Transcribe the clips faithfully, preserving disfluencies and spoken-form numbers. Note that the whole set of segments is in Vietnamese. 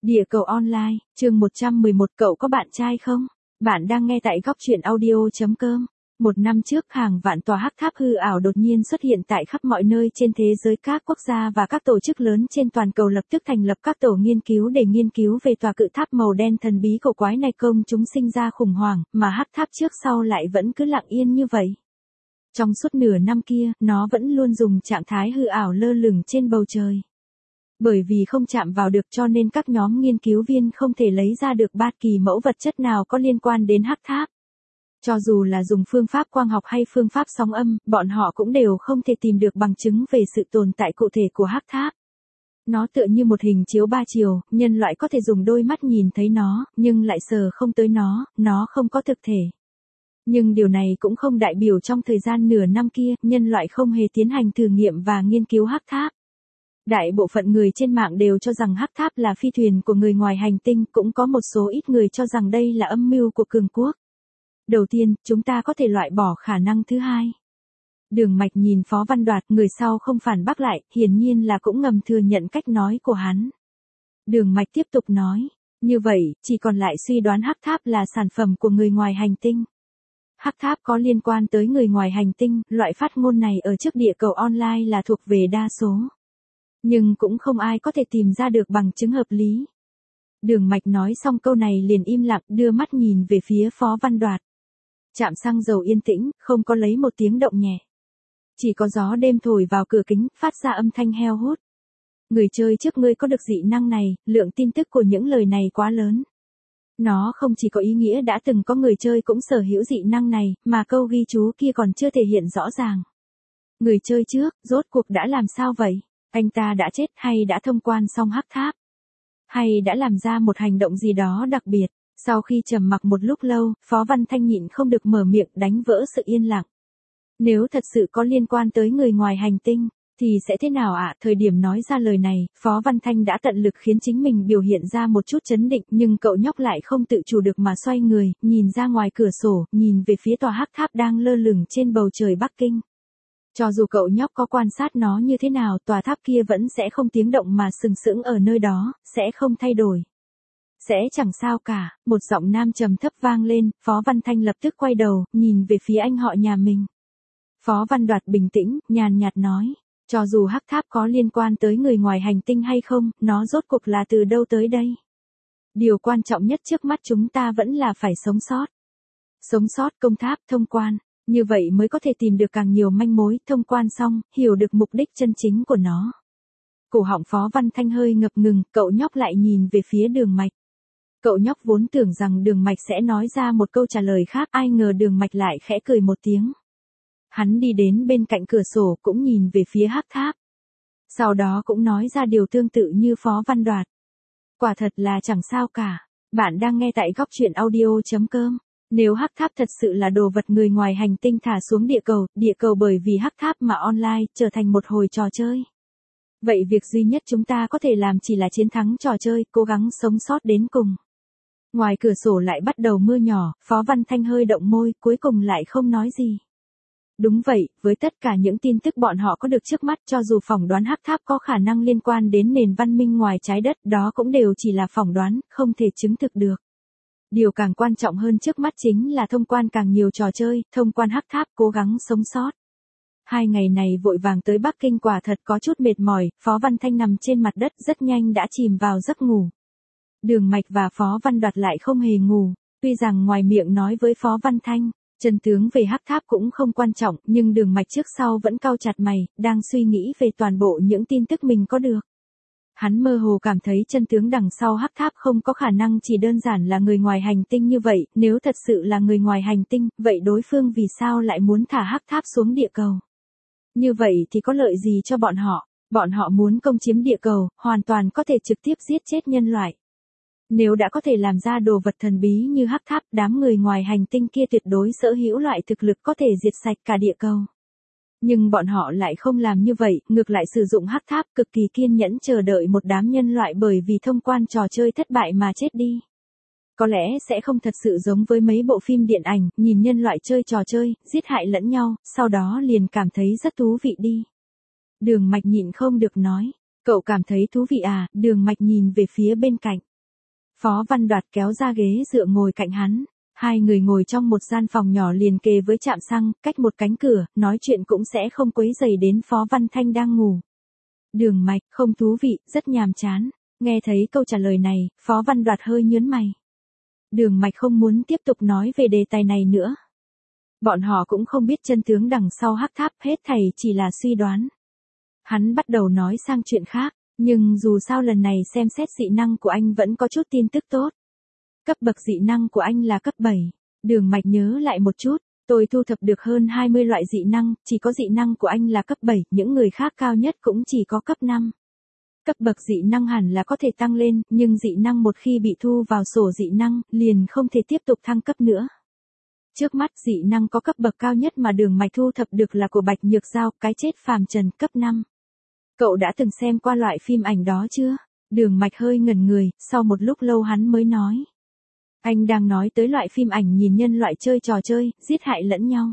Địa cầu online, chương một trăm mười một cậu có bạn trai không? Bạn đang nghe tại góc truyện audio chấm com. Một năm trước hàng vạn tòa hắc tháp hư ảo đột nhiên xuất hiện tại khắp mọi nơi trên thế giới, các quốc gia và các tổ chức lớn trên toàn cầu lập tức thành lập các tổ nghiên cứu để nghiên cứu về tòa cự tháp màu đen thần bí cổ quái này. Công chúng sinh ra khủng hoảng, mà hắc tháp trước sau lại vẫn cứ lặng yên như vậy. Trong suốt nửa năm kia, nó vẫn luôn dùng trạng thái hư ảo lơ lửng trên bầu trời. Bởi vì không chạm vào được cho nên các nhóm nghiên cứu viên không thể lấy ra được bất kỳ mẫu vật chất nào có liên quan đến hắc tháp. Cho dù là dùng phương pháp quang học hay phương pháp sóng âm, bọn họ cũng đều không thể tìm được bằng chứng về sự tồn tại cụ thể của hắc tháp. Nó tựa như một hình chiếu ba chiều, nhân loại có thể dùng đôi mắt nhìn thấy nó, nhưng lại sờ không tới nó, nó không có thực thể. Nhưng điều này cũng không đại biểu trong thời gian nửa năm kia, nhân loại không hề tiến hành thử nghiệm và nghiên cứu hắc tháp. Đại bộ phận người trên mạng đều cho rằng hắc tháp là phi thuyền của người ngoài hành tinh, cũng có một số ít người cho rằng đây là âm mưu của cường quốc. Đầu tiên, chúng ta có thể loại bỏ khả năng thứ hai. Đường Mạch nhìn Phó Văn Đoạt, người sau không phản bác lại, hiển nhiên là cũng ngầm thừa nhận cách nói của hắn. Đường Mạch tiếp tục nói, như vậy, chỉ còn lại suy đoán hắc tháp là sản phẩm của người ngoài hành tinh. Hắc tháp có liên quan tới người ngoài hành tinh, loại phát ngôn này ở trước địa cầu online là thuộc về đa số. Nhưng cũng không ai có thể tìm ra được bằng chứng hợp lý. Đường Mạch nói xong câu này liền im lặng, đưa mắt nhìn về phía Phó Văn Đoạt. Trạm xăng dầu yên tĩnh, không có lấy một tiếng động nhẹ. Chỉ có gió đêm thổi vào cửa kính, phát ra âm thanh heo hút. Người chơi trước ngươi có được dị năng này, lượng tin tức của những lời này quá lớn. Nó không chỉ có ý nghĩa đã từng có người chơi cũng sở hữu dị năng này, mà câu ghi chú kia còn chưa thể hiện rõ ràng. Người chơi trước, rốt cuộc đã làm sao vậy? Anh ta đã chết hay đã thông quan xong hắc tháp? Hay đã làm ra một hành động gì đó đặc biệt? Sau khi trầm mặc một lúc lâu, Phó Văn Thanh nhịn không được mở miệng đánh vỡ sự yên lặng. Nếu thật sự có liên quan tới người ngoài hành tinh, thì sẽ thế nào ạ? À? Thời điểm nói ra lời này, Phó Văn Thanh đã tận lực khiến chính mình biểu hiện ra một chút trấn định, nhưng cậu nhóc lại không tự chủ được mà xoay người, nhìn ra ngoài cửa sổ, nhìn về phía tòa hắc tháp đang lơ lửng trên bầu trời Bắc Kinh. Cho dù cậu nhóc có quan sát nó như thế nào, tòa tháp kia vẫn sẽ không tiếng động mà sừng sững ở nơi đó, sẽ không thay đổi. Sẽ chẳng sao cả, một giọng nam trầm thấp vang lên, Phó Văn Thanh lập tức quay đầu, nhìn về phía anh họ nhà mình. Phó Văn Đoạt bình tĩnh, nhàn nhạt nói, cho dù hắc tháp có liên quan tới người ngoài hành tinh hay không, nó rốt cuộc là từ đâu tới đây? Điều quan trọng nhất trước mắt chúng ta vẫn là phải sống sót. Sống sót, công tháp, thông quan. Như vậy mới có thể tìm được càng nhiều manh mối, thông quan xong, hiểu được mục đích chân chính của nó. Cổ họng Phó Văn Thanh hơi ngập ngừng, cậu nhóc lại nhìn về phía Đường Mạch. Cậu nhóc vốn tưởng rằng Đường Mạch sẽ nói ra một câu trả lời khác, ai ngờ Đường Mạch lại khẽ cười một tiếng. Hắn đi đến bên cạnh cửa sổ cũng nhìn về phía hắc tháp. Sau đó cũng nói ra điều tương tự như Phó Văn Đoạt. Quả thật là chẳng sao cả. Bạn đang nghe tại góc truyện audio chấm com. Nếu hắc tháp thật sự là đồ vật người ngoài hành tinh thả xuống địa cầu, địa cầu bởi vì hắc tháp mà online, trở thành một hồi trò chơi. Vậy việc duy nhất chúng ta có thể làm chỉ là chiến thắng trò chơi, cố gắng sống sót đến cùng. Ngoài cửa sổ lại bắt đầu mưa nhỏ, Phó Văn Thanh hơi động môi, cuối cùng lại không nói gì. Đúng vậy, với tất cả những tin tức bọn họ có được trước mắt, cho dù phỏng đoán hắc tháp có khả năng liên quan đến nền văn minh ngoài trái đất, đó cũng đều chỉ là phỏng đoán, không thể chứng thực được. Điều càng quan trọng hơn trước mắt chính là thông quan càng nhiều trò chơi, thông quan hắc tháp, cố gắng sống sót. Hai ngày này vội vàng tới Bắc Kinh quả thật có chút mệt mỏi, Phó Văn Thanh nằm trên mặt đất rất nhanh đã chìm vào giấc ngủ. Đường Mạch và Phó Văn Đoạt lại không hề ngủ, tuy rằng ngoài miệng nói với Phó Văn Thanh, chân tướng về hắc tháp cũng không quan trọng, nhưng Đường Mạch trước sau vẫn cau chặt mày, đang suy nghĩ về toàn bộ những tin tức mình có được. Hắn mơ hồ cảm thấy chân tướng đằng sau hắc tháp không có khả năng chỉ đơn giản là người ngoài hành tinh như vậy, nếu thật sự là người ngoài hành tinh, vậy đối phương vì sao lại muốn thả hắc tháp xuống địa cầu? Như vậy thì có lợi gì cho bọn họ? Bọn họ muốn công chiếm địa cầu, hoàn toàn có thể trực tiếp giết chết nhân loại. Nếu đã có thể làm ra đồ vật thần bí như hắc tháp, đám người ngoài hành tinh kia tuyệt đối sở hữu loại thực lực có thể diệt sạch cả địa cầu. Nhưng bọn họ lại không làm như vậy, ngược lại sử dụng hắc tháp cực kỳ kiên nhẫn chờ đợi một đám nhân loại bởi vì thông quan trò chơi thất bại mà chết đi. Có lẽ sẽ không thật sự giống với mấy bộ phim điện ảnh, nhìn nhân loại chơi trò chơi, giết hại lẫn nhau, sau đó liền cảm thấy rất thú vị đi. Đường Mạch nhịn không được nói, cậu cảm thấy thú vị à? Đường Mạch nhìn về phía bên cạnh. Phó Văn Đoạt kéo ra ghế dựa ngồi cạnh hắn. Hai người ngồi trong một gian phòng nhỏ liền kề với trạm xăng, cách một cánh cửa, nói chuyện cũng sẽ không quấy rầy đến Phó Văn Thanh đang ngủ. Đường Mạch, không thú vị, rất nhàm chán. Nghe thấy câu trả lời này, Phó Văn Đoạt hơi nhướng mày. Đường Mạch không muốn tiếp tục nói về đề tài này nữa. Bọn họ cũng không biết chân tướng đằng sau hắc tháp, hết thảy chỉ là suy đoán. Hắn bắt đầu nói sang chuyện khác, nhưng dù sao lần này xem xét dị năng của anh vẫn có chút tin tức tốt. Cấp bậc dị năng của anh là cấp bảy. Đường Mạch nhớ lại một chút, tôi thu thập được hơn hai mươi loại dị năng, chỉ có dị năng của anh là cấp bảy, những người khác cao nhất cũng chỉ có cấp năm. Cấp bậc dị năng hẳn là có thể tăng lên, nhưng dị năng một khi bị thu vào sổ dị năng, liền không thể tiếp tục thăng cấp nữa. Trước mắt dị năng có cấp bậc cao nhất mà Đường Mạch thu thập được là của Bạch Nhược Giao, cái chết phàm trần, cấp năm. Cậu đã từng xem qua loại phim ảnh đó chưa? Đường Mạch hơi ngẩn người, sau một lúc lâu hắn mới nói. Anh đang nói tới loại phim ảnh nhìn nhân loại chơi trò chơi, giết hại lẫn nhau.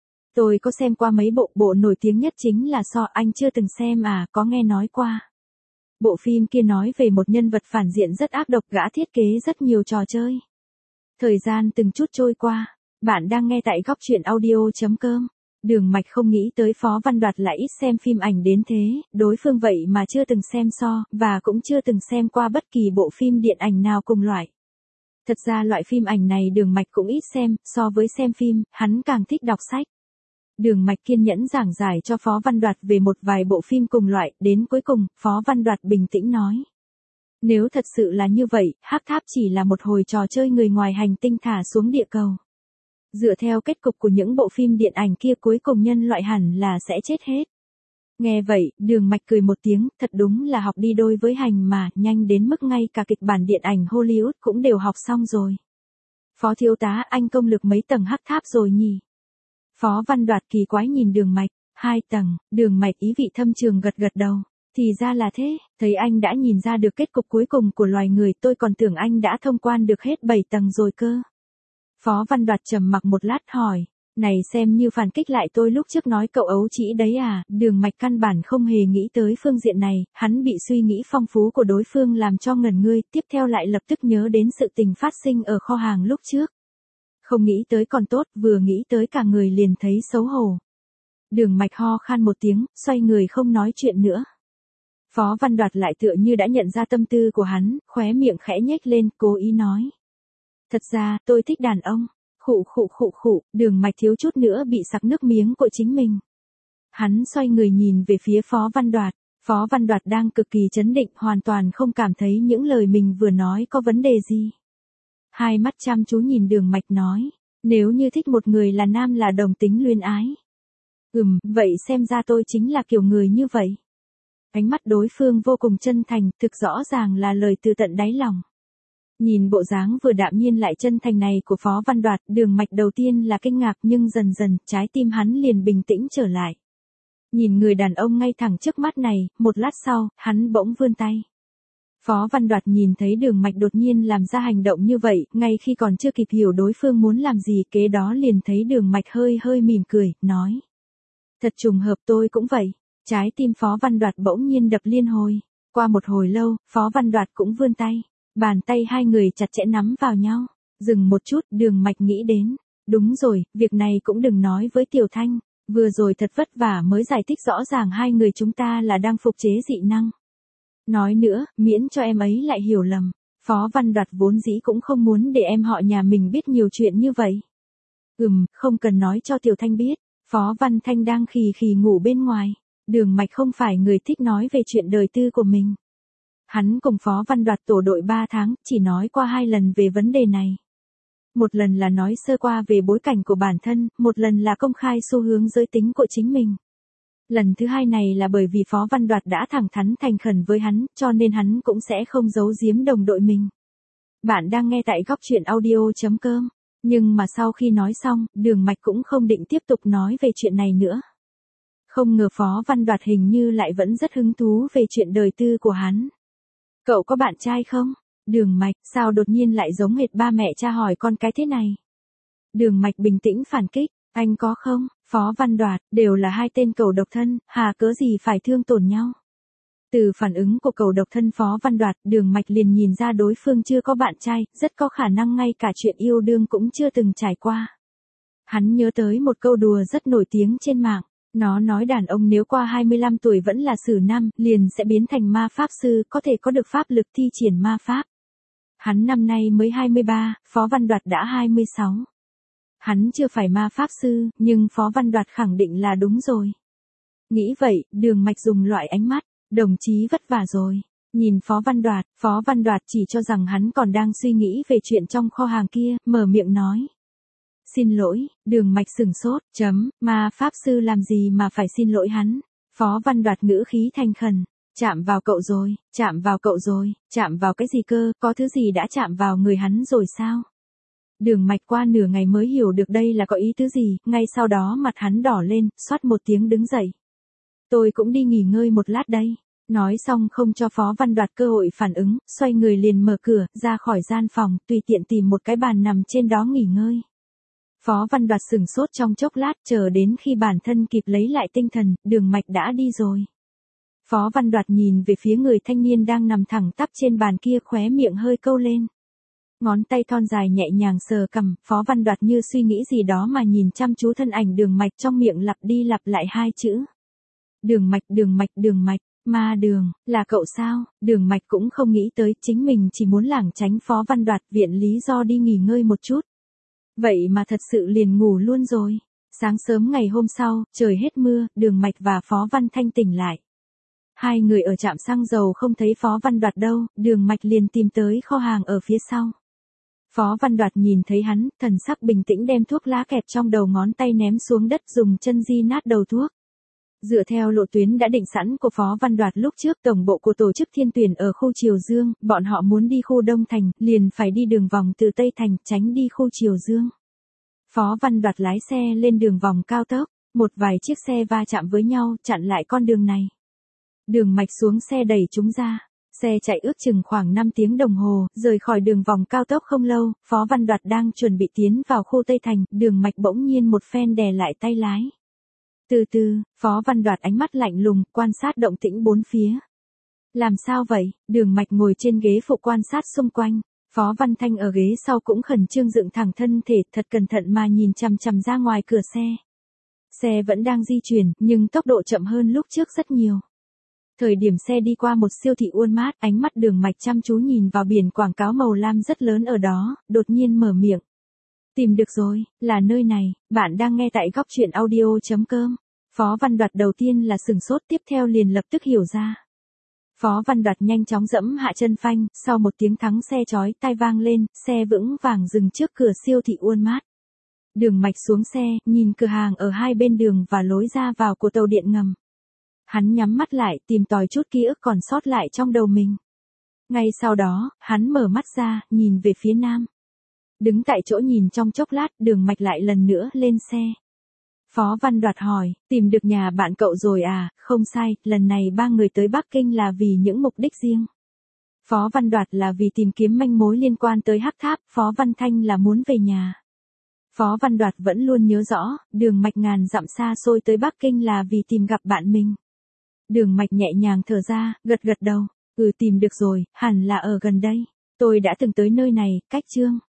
Tôi có xem qua mấy bộ, bộ nổi tiếng nhất chính là So, anh chưa từng xem à, có nghe nói qua. Bộ phim kia nói về một nhân vật phản diện rất ác độc, gã thiết kế rất nhiều trò chơi. Thời gian từng chút trôi qua, bạn đang nghe tại góc truyện audio chấm com. Đường Mạch không nghĩ tới Phó Văn Đoạt lại ít xem phim ảnh đến thế, đối phương vậy mà chưa từng xem So, và cũng chưa từng xem qua bất kỳ bộ phim điện ảnh nào cùng loại. Thật ra loại phim ảnh này Đường Mạch cũng ít xem, so với xem phim, hắn càng thích đọc sách. Đường Mạch kiên nhẫn giảng giải cho Phó Văn Đoạt về một vài bộ phim cùng loại, đến cuối cùng, Phó Văn Đoạt bình tĩnh nói. Nếu thật sự là như vậy, hắc tháp chỉ là một hồi trò chơi người ngoài hành tinh thả xuống địa cầu. Dựa theo kết cục của những bộ phim điện ảnh kia cuối cùng nhân loại hẳn là sẽ chết hết. Nghe vậy, Đường Mạch cười một tiếng, thật đúng là học đi đôi với hành mà, nhanh đến mức ngay cả kịch bản điện ảnh Hollywood cũng đều học xong rồi. Phó thiếu tá, anh công lực mấy tầng hắc tháp rồi nhỉ? Phó Văn Đoạt kỳ quái nhìn Đường Mạch, hai tầng, Đường Mạch ý vị thâm trường gật gật đầu. Thì ra là thế, thấy anh đã nhìn ra được kết cục cuối cùng của loài người, tôi còn tưởng anh đã thông quan được hết bảy tầng rồi cơ. Phó Văn Đoạt trầm mặc một lát hỏi, này xem như phản kích lại tôi lúc trước nói cậu ấu trĩ đấy à? Đường Mạch căn bản không hề nghĩ tới phương diện này, hắn bị suy nghĩ phong phú của đối phương làm cho ngẩn ngươi, tiếp theo lại lập tức nhớ đến sự tình phát sinh ở kho hàng lúc trước. Không nghĩ tới còn tốt, vừa nghĩ tới cả người liền thấy xấu hổ. Đường Mạch ho khan một tiếng, xoay người không nói chuyện nữa. Phó Văn Đoạt lại tựa như đã nhận ra tâm tư của hắn, khóe miệng khẽ nhếch lên, cố ý nói. Thật ra, tôi thích đàn ông. Khụ khụ khụ khụ, Đường Mạch thiếu chút nữa bị sặc nước miếng của chính mình. Hắn xoay người nhìn về phía Phó Văn Đoạt. Phó Văn Đoạt đang cực kỳ chấn định, hoàn toàn không cảm thấy những lời mình vừa nói có vấn đề gì. Hai mắt chăm chú nhìn Đường Mạch nói, nếu như thích một người là nam là đồng tính luyến ái. Ừm, vậy xem ra tôi chính là kiểu người như vậy. Ánh mắt đối phương vô cùng chân thành, thực rõ ràng là lời từ tận đáy lòng. Nhìn bộ dáng vừa đạm nhiên lại chân thành này của Phó Văn Đoạt, Đường Mạch đầu tiên là kinh ngạc nhưng dần dần, trái tim hắn liền bình tĩnh trở lại. Nhìn người đàn ông ngay thẳng trước mắt này, một lát sau, hắn bỗng vươn tay. Phó Văn Đoạt nhìn thấy Đường Mạch đột nhiên làm ra hành động như vậy, ngay khi còn chưa kịp hiểu đối phương muốn làm gì, kế đó liền thấy Đường Mạch hơi hơi mỉm cười, nói. Thật trùng hợp, tôi cũng vậy. Trái tim Phó Văn Đoạt bỗng nhiên đập liên hồi. Qua một hồi lâu, Phó Văn Đoạt cũng vươn tay. Bàn tay hai người chặt chẽ nắm vào nhau. Dừng một chút, Đường Mạch nghĩ đến. Đúng rồi, việc này cũng đừng nói với Tiểu Thanh. Vừa rồi thật vất vả mới giải thích rõ ràng hai người chúng ta là đang phục chế dị năng. Nói nữa, miễn cho em ấy lại hiểu lầm. Phó Văn Đoạt vốn dĩ cũng không muốn để em họ nhà mình biết nhiều chuyện như vậy. Ừm, không cần nói cho Tiểu Thanh biết. Phó Văn Thanh đang khì khì ngủ bên ngoài. Đường Mạch không phải người thích nói về chuyện đời tư của mình. Hắn cùng Phó Văn Đoạt tổ đội ba tháng, chỉ nói qua hai lần về vấn đề này. Một lần là nói sơ qua về bối cảnh của bản thân, một lần là công khai xu hướng giới tính của chính mình. Lần thứ hai này là bởi vì Phó Văn Đoạt đã thẳng thắn thành khẩn với hắn, cho nên hắn cũng sẽ không giấu giếm đồng đội mình. Bạn đang nghe tại góc truyện audio chấm com. Nhưng mà sau khi nói xong, Đường Mạch cũng không định tiếp tục nói về chuyện này nữa. Không ngờ Phó Văn Đoạt hình như lại vẫn rất hứng thú về chuyện đời tư của hắn. Cậu có bạn trai không? Đường Mạch, sao đột nhiên lại giống hệt ba mẹ cha hỏi con cái thế này? Đường Mạch bình tĩnh phản kích, anh có không? Phó Văn Đoạt, đều là hai tên cầu độc thân, hà cớ gì phải thương tổn nhau? Từ phản ứng của cầu độc thân Phó Văn Đoạt, Đường Mạch liền nhìn ra đối phương chưa có bạn trai, rất có khả năng ngay cả chuyện yêu đương cũng chưa từng trải qua. Hắn nhớ tới một câu đùa rất nổi tiếng trên mạng, nó nói đàn ông nếu qua hai mươi lăm tuổi vẫn là sử nam, liền sẽ biến thành ma pháp sư, có thể có được pháp lực thi triển ma pháp. Hắn năm nay mới hai mươi ba, Phó Văn Đoạt đã hai mươi sáu. Hắn chưa phải ma pháp sư, nhưng Phó Văn Đoạt khẳng định là đúng rồi. Nghĩ vậy, Đường Mạch dùng loại ánh mắt, đồng chí vất vả rồi. Nhìn Phó Văn Đoạt, Phó Văn Đoạt chỉ cho rằng hắn còn đang suy nghĩ về chuyện trong kho hàng kia, mở miệng nói. Xin lỗi, Đường Mạch sửng sốt, chấm, ma pháp sư làm gì mà phải xin lỗi hắn. Phó Văn Đoạt ngữ khí thành khẩn, chạm vào cậu rồi, chạm vào cậu rồi, chạm vào cái gì cơ, có thứ gì đã chạm vào người hắn rồi sao? Đường Mạch qua nửa ngày mới hiểu được đây là có ý tứ gì, ngay sau đó mặt hắn đỏ lên, xoát một tiếng đứng dậy. Tôi cũng đi nghỉ ngơi một lát đây. Nói xong không cho Phó Văn Đoạt cơ hội phản ứng, xoay người liền mở cửa, ra khỏi gian phòng, tùy tiện tìm một cái bàn nằm trên đó nghỉ ngơi. Phó Văn Đoạt sửng sốt trong chốc lát, chờ đến khi bản thân kịp lấy lại tinh thần, Đường Mạch đã đi rồi. Phó Văn Đoạt nhìn về phía người thanh niên đang nằm thẳng tắp trên bàn kia, khóe miệng hơi câu lên. Ngón tay thon dài nhẹ nhàng sờ cằm, Phó Văn Đoạt như suy nghĩ gì đó mà nhìn chăm chú thân ảnh Đường Mạch, trong miệng lặp đi lặp lại hai chữ. Đường Mạch, Đường Mạch, Đường Mạch, ma Đường, là cậu sao? Đường Mạch cũng không nghĩ tới, chính mình chỉ muốn lảng tránh Phó Văn Đoạt, viện lý do đi nghỉ ngơi một chút. Vậy mà thật sự liền ngủ luôn rồi. Sáng sớm ngày hôm sau, trời hết mưa, Đường Mạch và Phó Văn Thanh tỉnh lại. Hai người ở trạm xăng dầu không thấy Phó Văn Đoạt đâu, Đường Mạch liền tìm tới kho hàng ở phía sau. Phó Văn Đoạt nhìn thấy hắn, thần sắc bình tĩnh đem thuốc lá kẹp trong đầu ngón tay ném xuống đất, dùng chân di nát đầu thuốc. Dựa theo lộ tuyến đã định sẵn của Phó Văn Đoạt lúc trước, tổng bộ của tổ chức Thiên Tuyển ở khu Triều Dương, bọn họ muốn đi khu Đông Thành, liền phải đi đường vòng từ Tây Thành, tránh đi khu Triều Dương. Phó Văn Đoạt lái xe lên đường vòng cao tốc, một vài chiếc xe va chạm với nhau, chặn lại con đường này. Đường Mạch xuống xe đẩy chúng ra. Xe chạy ước chừng khoảng năm tiếng đồng hồ, rời khỏi đường vòng cao tốc không lâu, Phó Văn Đoạt đang chuẩn bị tiến vào khu Tây Thành, Đường Mạch bỗng nhiên một phen đè lại tay lái. Từ từ, Phó Văn Đoạt ánh mắt lạnh lùng, quan sát động tĩnh bốn phía. Làm sao vậy? Đường Mạch ngồi trên ghế phụ quan sát xung quanh. Phó Văn Thanh ở ghế sau cũng khẩn trương dựng thẳng thân thể, thật cẩn thận mà nhìn chằm chằm ra ngoài cửa xe. Xe vẫn đang di chuyển, nhưng tốc độ chậm hơn lúc trước rất nhiều. Thời điểm xe đi qua một siêu thị Walmart, ánh mắt Đường Mạch chăm chú nhìn vào biển quảng cáo màu lam rất lớn ở đó, đột nhiên mở miệng. Tìm được rồi, là nơi này, bạn đang nghe tại góc truyện audio chấm com. Phó Văn Đoạt đầu tiên là sừng sốt, tiếp theo liền lập tức hiểu ra. Phó Văn Đoạt nhanh chóng dẫm hạ chân phanh, sau một tiếng thắng xe chói tai vang lên, xe vững vàng dừng trước cửa siêu thị Walmart. Đường Mạch xuống xe, nhìn cửa hàng ở hai bên đường và lối ra vào của tàu điện ngầm. Hắn nhắm mắt lại, tìm tòi chút ký ức còn sót lại trong đầu mình. Ngay sau đó, hắn mở mắt ra, nhìn về phía nam. Đứng tại chỗ nhìn trong chốc lát, Đường Mạch lại lần nữa lên xe. Phó Văn Đoạt hỏi, tìm được nhà bạn cậu rồi à? Không sai, lần này ba người tới Bắc Kinh là vì những mục đích riêng. Phó Văn Đoạt là vì tìm kiếm manh mối liên quan tới Hắc Tháp, Phó Văn Thanh là muốn về nhà. Phó Văn Đoạt vẫn luôn nhớ rõ, Đường Mạch ngàn dặm xa xôi tới Bắc Kinh là vì tìm gặp bạn mình. Đường Mạch nhẹ nhàng thở ra, gật gật đầu, ừ tìm được rồi, hẳn là ở gần đây. Tôi đã từng tới nơi này, cách Chương